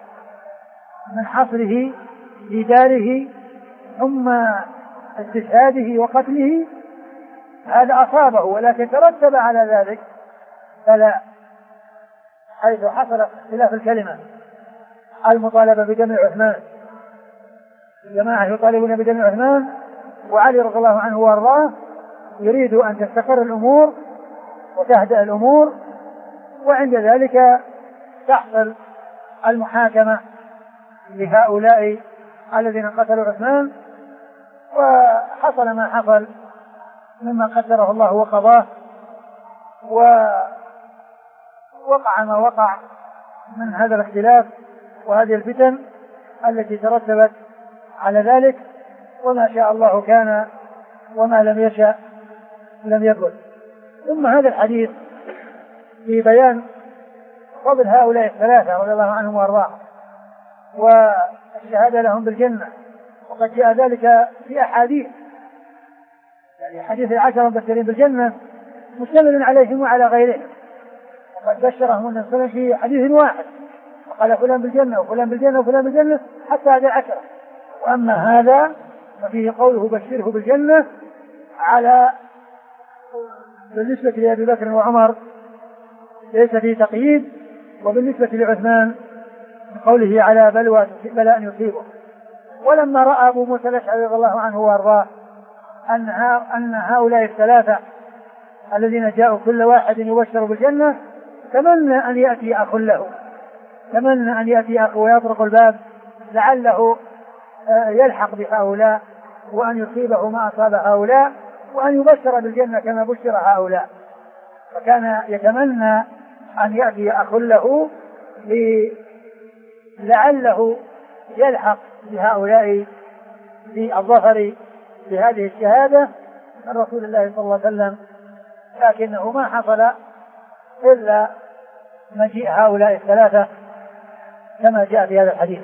من حصره في داره ثم استشهاده وقتله هذا أصابه، ولكن ترتب على ذلك فلا، حيث حصل اختلاف الكلمة المطالبة بدم عثمان، جماعة يطالبون بدم عثمان وعلي رضي الله عنه وارضاه يريد أن تستقر الأمور وتهدأ الأمور، وعند ذلك تحصل المحاكمة لهؤلاء الذين قتلوا عثمان، وحصل ما حصل مما قدره الله وقضاه، ووقع ما وقع من هذا الاختلاف وهذه الفتن التي ترتبت على ذلك، وما شاء الله كان وما لم يشأ لم يكن. ثم هذا الحديث في بيان فضل هؤلاء الثلاثة رضي الله عنهم وارضاهم والشهادة لهم بالجنة، وقد جاء ذلك في أحاديث، يعني حديث العشرة المبشرين بالجنة مشتمل عليهم وعلى غيرهم، وقد بشرهم النبي صلى الله عليه وسلم في حديث واحد وقال فلان بالجنة وفلان بالجنة وفلان بالجنة حتى هذه العشرة. وأما هذا ففيه قوله بشره بالجنة على بالنسبة لأبي بكر وعمر ليس فيه تقييد، وبالنسبة لعثمان قوله على بلوى بلاء يصيبه. ولما رأى أبو موسى الأشعري رضي الله عنه وارضاه أن, أن هؤلاء الثلاثة الذين جاءوا كل واحد يبشر بالجنة تمنى أن يأتي أخ له، تمنى أن يأتي أخ ويطرق الباب لعله يلحق بهؤلاء وأن يصيبه ما أصاب هؤلاء وأن يبشر بالجنة كما بشر هؤلاء، فكان يتمنى أن يأتي أخ له لعله يلحق بهؤلاء في الظفر بهذه الشهادة من رسول الله صلى الله عليه وسلم، لكنه ما حصل إلا مجيء هؤلاء الثلاثة كما جاء في هذا الحديث.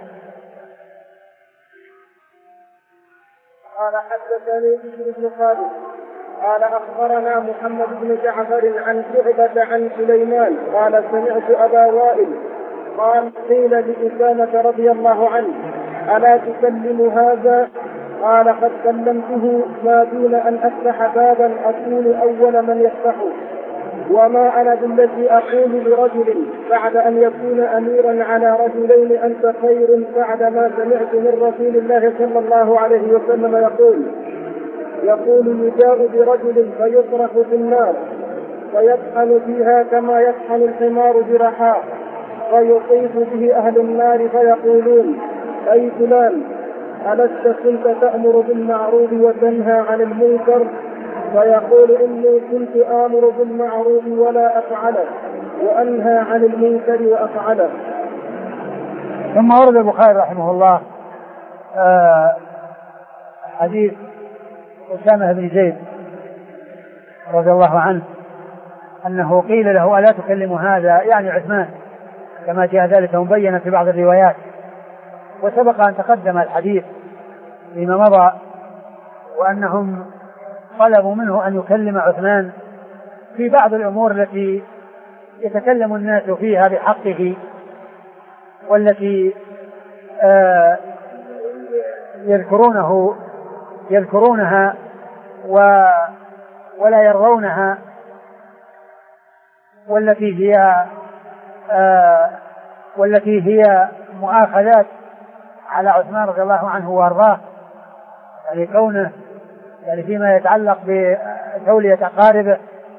قال حدثني بشر بن خالد قال أخبرنا محمد بن جعفر عن شعبة عن سليمان قال سمعت أبا وائل قال قيل لأسامة رضي الله عنه ألا تكلم هذا؟ قال قد كلمته ما دون أن أفتح بابا أكون أول من يفتحه، وما أنا بالذي أقول لرجل بعد أن يكون أميرا على رجلين أنت خير بعد ما سمعت من رسول الله صلى الله عليه وسلم يقول يقول يجاء برجل فيطرح في النار فيطحن فيها كما يطحن الحمار برحاه فيطيف به أهل النار فيقولون أي فلان ألست كنت تأمر بالمعروف وتنهى عن المنكر؟ فيقول إني كنت آمر بالمعروف ولا أفعله وأنهى عن المنكر وأفعله. ثم ورد البخاري رحمه الله آه حديث أسامة بن زيد رضي الله عنه أنه قيل له ألا تكلم هذا، يعني عثمان، كما جاء ذلك مبينا في بعض الروايات، وسبق أن تقدم الحديث فيما مضى وأنهم طلبوا منه أن يكلم عثمان في بعض الأمور التي يتكلم الناس فيها بحقه والتي آه يذكرونه يذكرونها ولا يرضونها، والتي هي آه والتي هي مؤاخذات على عثمان رضي الله عنه وارضاه، يعني كونه يعني فيما يتعلق بتولية أقاربه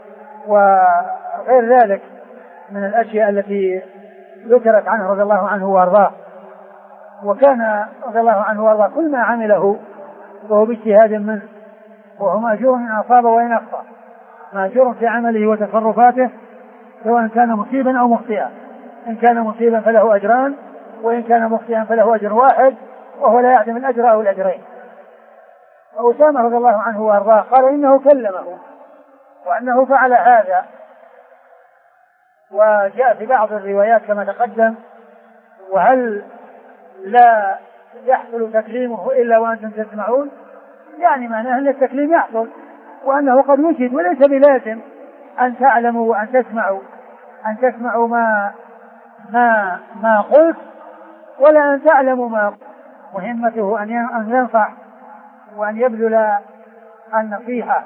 وغير ذلك من الأشياء التي ذكرت عنه رضي الله عنه وارضاه. وكان رضي الله عنه وارضاه كل ما عمله وهو باجتهاد منه، وهو مأجور إن أصاب وإن أخطأ، مأجور في عمله وتصرفاته سواء كان مصيبا أو مخطئا، إن كان مصيبا فله أجران وإن كان مخطئا فله أجر واحد وهو لا يعدم الأجر أو الأجرين. وأسامة رضي الله عنه وارضاه قال إنه كلمه وأنه فعل هذا وجاء في بعض الروايات كما تقدم: وهل لا يحصل تكليمه إلا وأنتم تسمعون؟ يعني معناه أن التكليم يحصل وأنه قد وجد، وليس بلازم أن تعلموا وأن تسمعوا أن تسمعوا ما ما ما قلت ولا أن تعلموا ما. مهمته أن ينفع وأن يبذل النصيحة.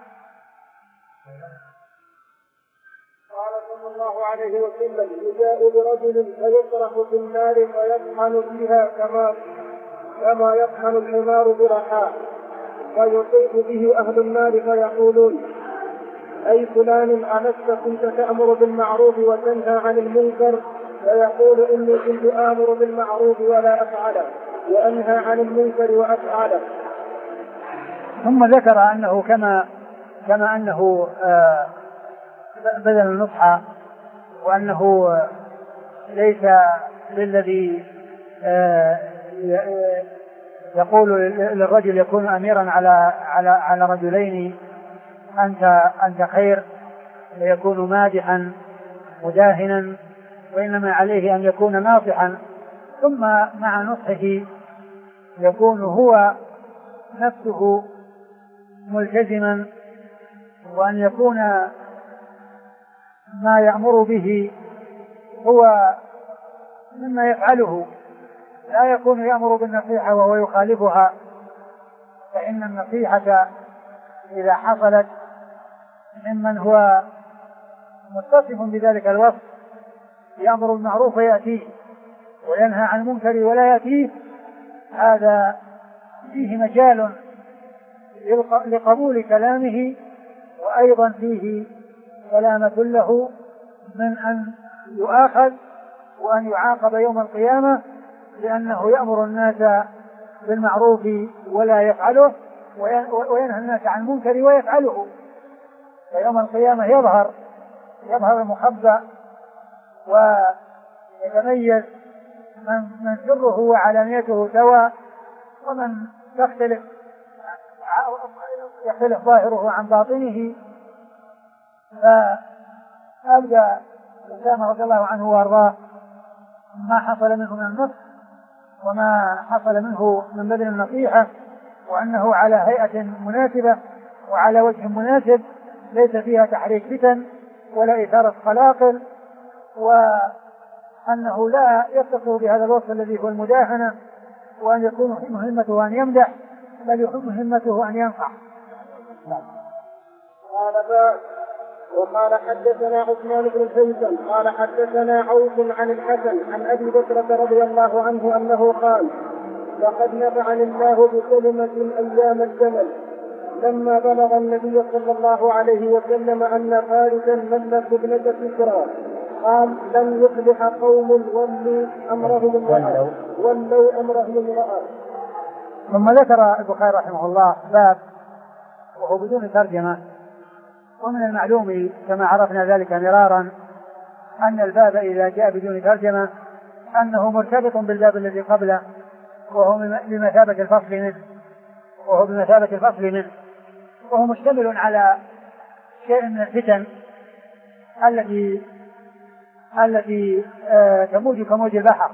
قال صلى الله عليه وسلم: يجاء برجل فيطرح في النار فيطحن فيها كما كما يطحن الحمار برحاه، فيطيح به أهل النار فيقولون: أي فلان ألست كنت تأمر بالمعروف وتنهى عن المنكر؟ فيقول: إني كنت آمر بالمعروف ولا أفعله، وأنهى عن المنكر وأفعله. ثم ذكر أنه كما كما أنه آه بذل النصح، وأنه ليس للذي آه يقول للرجل يكون أميرا على على على رجلين أنت أنت خير، ويكون مادحا مداهنا، وإنما عليه أن يكون ناصحا، ثم مع نصحه يكون هو نفسه ملتزما، وأن يكون ما يأمر به هو مما يفعله، لا يكون يأمر بالنصيحة وهو يخالفها، فإن النصيحة إذا حصلت ممن هو متصف بذلك الوصف يأمر بالمعروف ويأتيه وينهى عن المنكر ولا يأتيه، هذا فيه مجال لقبول كلامه، وأيضا فيه سلامة له من أن يؤاخذ وأن يعاقب يوم القيامة، لأنه يأمر الناس بالمعروف ولا يفعله، وينهى الناس عن المنكر ويفعله. فيوم القيامة يظهر يظهر المخبأ ويتميز من, من سره وعلانيته سواء، ومن تختلف يختلف ظاهره عن باطنه. فأبدأ أسامة رضي الله عنه وارضاه ما حصل منه من النصح وما حصل منه من بذل النصيحة، وأنه على هيئة مناسبة وعلى وجه مناسب ليس فيها تحريك فتن ولا إثارة قلاقل، وأنه لا يتصف بهذا الوصف الذي هو المداهنة، وأن يكون مهمته أن يمدح، بل يكون مهمته أن ينصح. قال باب. وقال حدثنا عثمان بن الهيثم قال حدثنا عوف عن الحسن عن أبي بكرة رضي الله عنه أنه قال: لقد نفعني الله بكلمة أيام الجمل لما بلغ النبي صلى الله عليه وسلم أن فارسا ملك ابنة كسرى، قال: لن يفلح قوم ولوا أمرهم امرأة ولوا أمرهم امرأة. ثم ذكر البخاري رحمه الله باب وهو بدون ترجمة. ومن المعلوم كما عرفنا ذلك مرارا أن الباب إذا جاء بدون ترجمة أنه مرتبط بالباب الذي قبله، وهو بمثابة الفصل منه وهو بمثابة الفصل منه وهو مشتمل على شيء من الفتن التي التي آه تموج كموج البحر،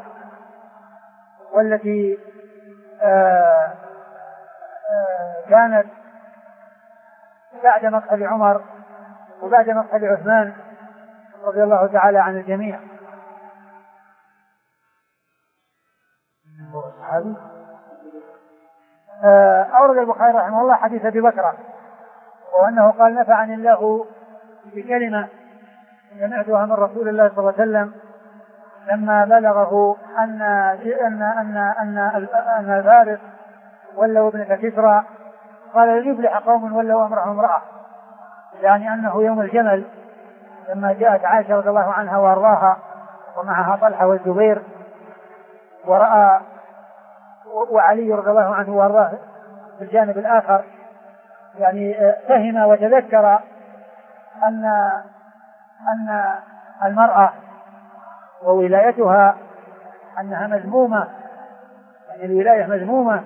والتي آه آه كانت بعد مقتل عمر وبعد مقتل عثمان رضي الله تعالى عن الجميع. أورد البخاري رحمه الله حديث أبي بكرة، وأنه قال: نفعني الله بكلمة سمعتها من رسول الله صلى الله عليه وسلم لما بلغه أن أن أن أن أن الفارس ولوا ابنة كسرى، قال: لن يفلح قوم ولوا أمرهم امرأة، يعني أنه يوم الجمل لما جاءت عائشة رضي الله عنها وارضاها ومعها طلحة والزبير، ورأى وعلي رضي الله عنه وارضاه في الجانب الآخر، يعني فهم وتذكر أن أن المرأة وولايتها أنها مذمومة، يعني الولاية مذمومة،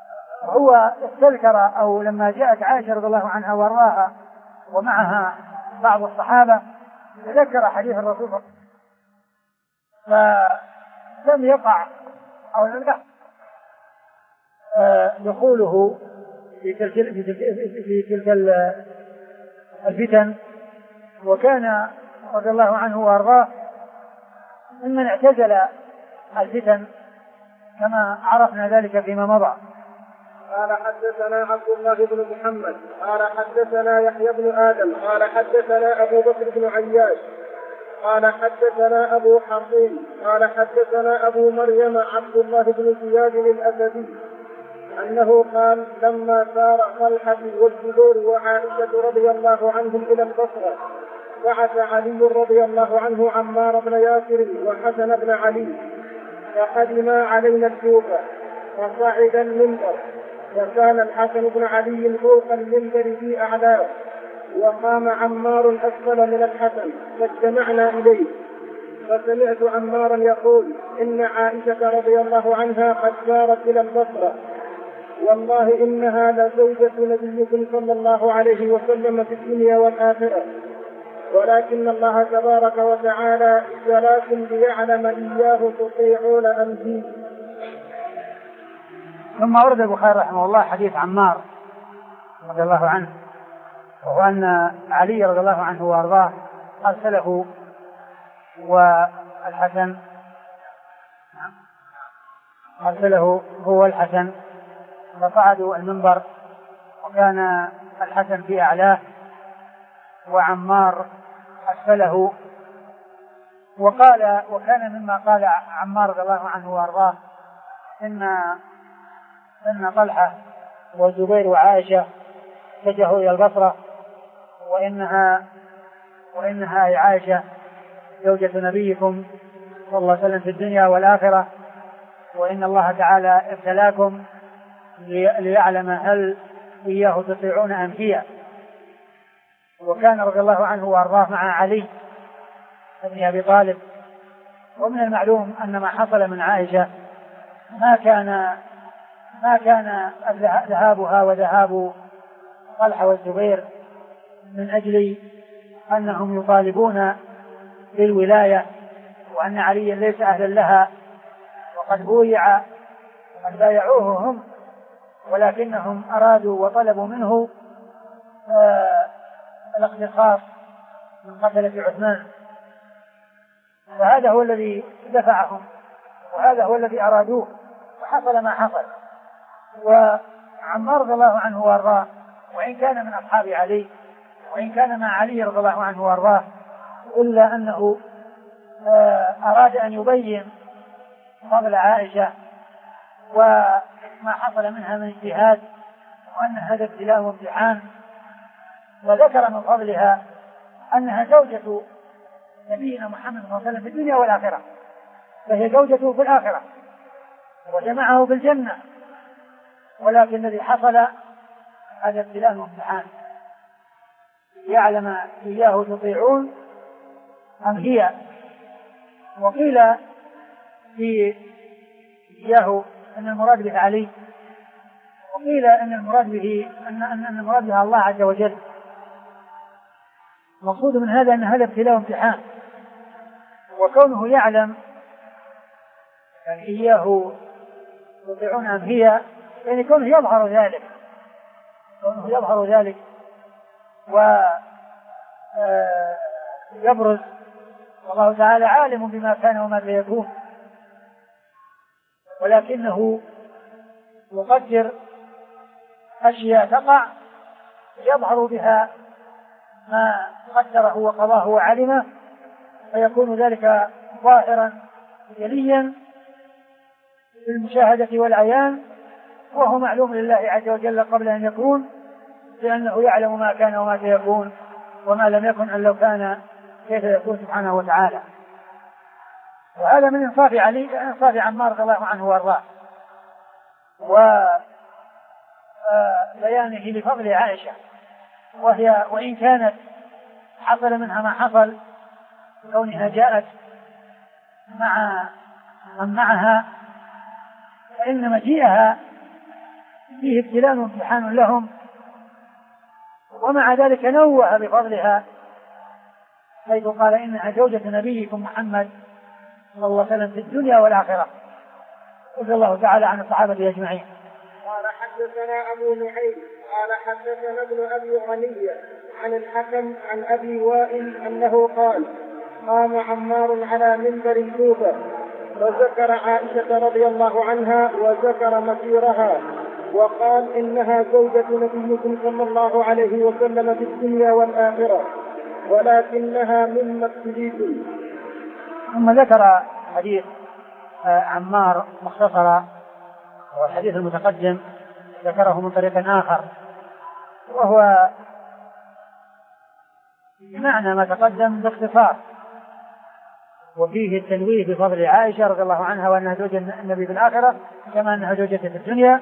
فهو استذكر، أو لما جاءت عائشة رضي الله عنها وارضاها ومعها بعض الصحابة ذكر حديث الرسول فلم يقع أو لم يقع دخوله في تلك في تلك الفتن، وكان رضي الله عنه وارضاه ممن اعتزل الفتن كما عرفنا ذلك فيما مضى. قال حدثنا عبد الله بن محمد قال حدثنا يحيى بن آدم قال حدثنا أبو بكر بن عياش قال حدثنا أبو حصين قال حدثنا أبو مريم عبد الله بن زياد الأسدي أنه قال لما سار طلحة والزبير وعائشة رضي الله عنهم إلى البصرة بعث علي رضي الله عنه عمار بن ياسر وحسن بن علي فقدما علينا الكوفة فصعد المنبر وكان الحسن بن علي فوق المنبر في أعلاه وقام عمار أسفل من الحسن فاجتمعنا إليه فسمعت عمارا يقول إن عائشة رضي الله عنها قد سارت إلى البصرة والله إنها لزوجة نبيكم صلى الله عليه وسلم في الدنيا والآخرة ولكن الله تبارك وتعالى ابتلاكم ليعلم إياه تطيعون أم فيه. ثم ورد البخاري رحمه الله حديث عمار رضي الله عنه، وهو أن علي رضي الله عنه وأرضاه أرسله والحسن أرسله هو الحسن فصعدوا المنبر وكان الحسن في أعلاه وعمار أسفله. وقال وكان مما قال عمار رضي الله عنه وأرضاه إن إن طلحة والزبير وعائشة اتجهوا إلى البصرة وإنها وإنها عائشة زوجة نبيكم صلى الله عليه وسلم في الدنيا والآخرة وإن الله تعالى ابتلاكم ليعلم هل إياه تطيعون أم هي. وكان رضي الله عنه وأرضاه مع علي بن أبي طالب، ومن المعلوم أن ما حصل من عائشة ما كان ما كان ذهابها وذهاب طلحة والزبير من أجل أنهم يطالبون بالولاية وأن علي ليس أهلا لها وقد بويع وقد بايعوه هم، ولكنهم أرادوا وطلبوا منه آه الاقتصاص من قتلة عثمان، وهذا هو الذي دفعهم وهذا هو الذي أرادوه وحصل ما حصل. وعمار رضي الله عنه وارضاه وإن كان من أصحاب علي وإن كان مع علي رضي الله عنه وارضاه إلا أنه أراد أن يبين فضل عائشة وما حصل منها من اجتهاد وأن هذا ابتلاء وامتحان، وذكر من فضلها أنها زوجة نبينا محمد صلى الله عليه وسلم في الدنيا والآخرة، فهي زوجته في الآخرة وجمعه في الجنة، ولكن الذي حصل هذا ابتلاء وامتحان يعلم إياه تطيعون أم هي. وقيل في إياه أن المراد به علي، وقيل أن المراد به أن أن المراد بها الله عز وجل. المقصود من هذا أن هذا ابتلاء وامتحان، وكونه يعلم يعني إياه تطيعون أم هي، يعني كونه يظهر ذلك كونه يظهر ذلك ويبرز، والله تعالى عالم بما كان وما سيكون، ولكنه يقدر أشياء تقع يظهر بها ما قدره وقضاه وعلمه، فيكون ذلك ظاهرا جليا بالمشاهدة والعيان، وهو معلوم لله عز وجل قبل أن يكون، لأنه يعلم ما كان وما سيكون وما لم يكن أن لو كان كيف يكون سبحانه وتعالى. وهذا من إنصاف علي إنصاف عمار رضي الله عنه وارضاه وبيانه لفضل عائشة، وهي وإن كانت حصل منها ما حصل كونها جاءت مع من معها، فإن مجيئها فيه ابتلاء وامتحان لهم، ومع ذلك نوه بفضلها حيث قال إنها زوجة نبيكم محمد صلى الله عليه وسلم في الدنيا والآخرة. رضي الله تعالى عن الصحابة أجمعين. قال حدثنا أبو نعيم قال حدثنا ابن أبي غنية عن الحكم عن أبي وائل أنه قال قام عمار على منبر الكوفة وذكر عائشة رضي الله عنها وذكر مسيرها وقال إنها زوجة نبيكم صلى الله عليه وسلم في الدنيا والآخرة ولكنها مما ابتليتم. ثم ذكر حديث عمار مختصرا، والحديث المتقدم ذكره من طريق آخر، وهو معنى ما تقدم باختصار، وفيه التنويه بفضل عائشة رضي الله عنها وأنها زوجة النبي في الآخرة كما أنها زوجته في الدنيا،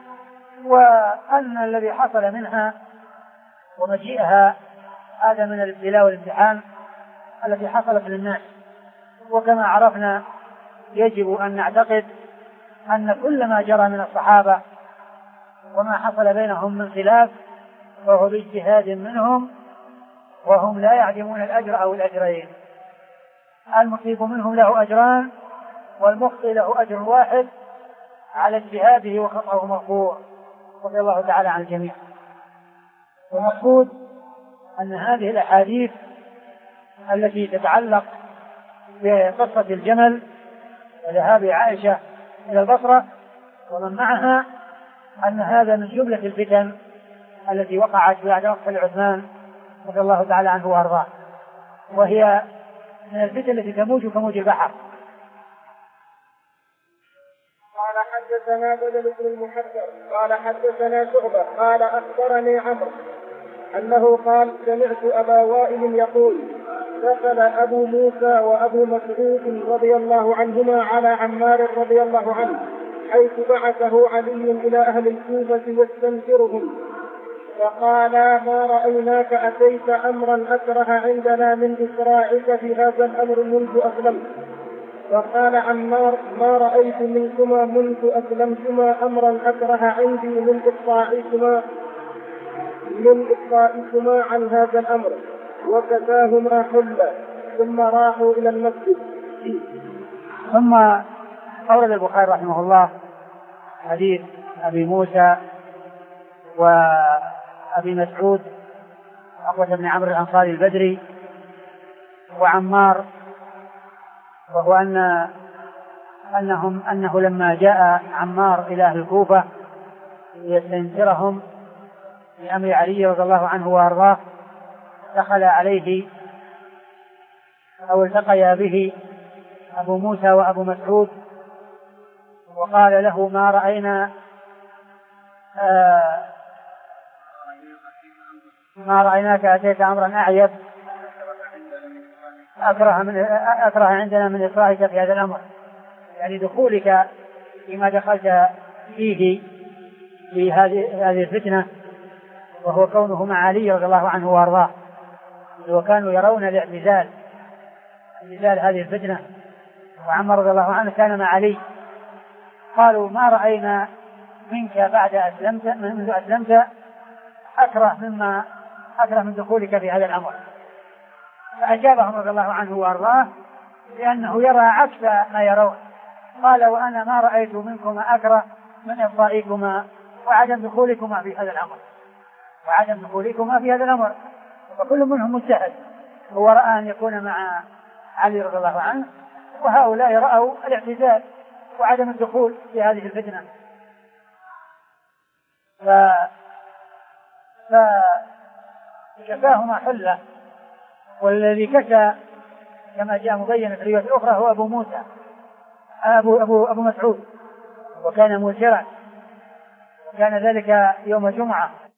وأن الذي حصل منها ومجيئها هذا من الابتلاء والامتحان التي حصلت للناس. وكما عرفنا يجب أن نعتقد أن كل ما جرى من الصحابة وما حصل بينهم من خلاف فهو باجتهاد منهم، وهم لا يعدمون الأجر أو الأجرين. المصيب منهم له أجران والمخطئ له أجر واحد على اجتهاده وخطأه مغفور، رضي الله تعالى عن الجميع. والمقصود أن هذه الأحاديث التي تتعلق بقصة الجمل وذهاب عائشة إلى البصرة ومن معها أن هذا من جملة الفتن التي وقعت بعد مقتل عثمان رضي الله تعالى عنه وأرضاه، وهي من الفتن التي تموج كموج البحر. قال حدثنا بدل بن المحذر قال حدثنا شعبة قال أخبرني عمرو أنه قال سمعت أبا وائل يقول دخل أبو موسى وأبو مسعود رضي الله عنهما على عمار رضي الله عنه حيث بعثه علي إلى أهل الكوفة يستنكرهم، فقالا ما رأيناك أتيت أمرا أكره عندنا من إسراعك في هذا الأمر منذ أسلمت. فقال عمار ما رأيت منكما منذ أسلمتما أمرا أكره عندي من إطاعتكما من إطاعتكما عن هذا الأمر، وكفاهما حلة ثم راحوا إلى المسجد. ثم أورد البخاري رحمه الله حديث أبي موسى وأبي مسعود عقبة بن عمرو الأنصاري البدري وعمار، وهو أن أنهم أنه لما جاء عمار إلى أهل الكوفة ليستنكرهم بأمر علي رضي الله عنه وأرضاه دخل عليه أو التقيا به أبو موسى وأبو مسعود وقال له ما رأينا آه ما رأيناك أتيت أمرا أعيب أكره, من أكره عندنا من إصرارك في هذا الأمر، يعني دخولك فيما دخلت فيه في هذه الفتنة، وهو كونه مع علي رضي الله عنه وارضاه، وكانوا يرون الاعتزال اعتزال هذه الفتنة، وعمر رضي الله عنه كان مع علي. قالوا ما رأينا منك بعد أسلمت منذ أسلمت أكره مما أكره من دخولك في هذا الأمر. فأجابهم رضي الله عنه وارضاه لأنه يرى عكس ما يرون. قال وأنا ما رأيت منكما أكره من إبطائكما وعدم دخولكما في هذا الأمر وعدم دخولكما في هذا الأمر وكل منهم مجتهد، هو رأى أن يكون مع علي رضي الله عنه، وهؤلاء رأوا الاعتزال وعدم الدخول في هذه الفتنة. ف... فكفاهما حلة. والذي كسى كما جاء مبين في رواية أخرى هو أبو موسى أبو, أبو, أبو مسعود، وكان موسرا، وكان ذلك يوم جمعة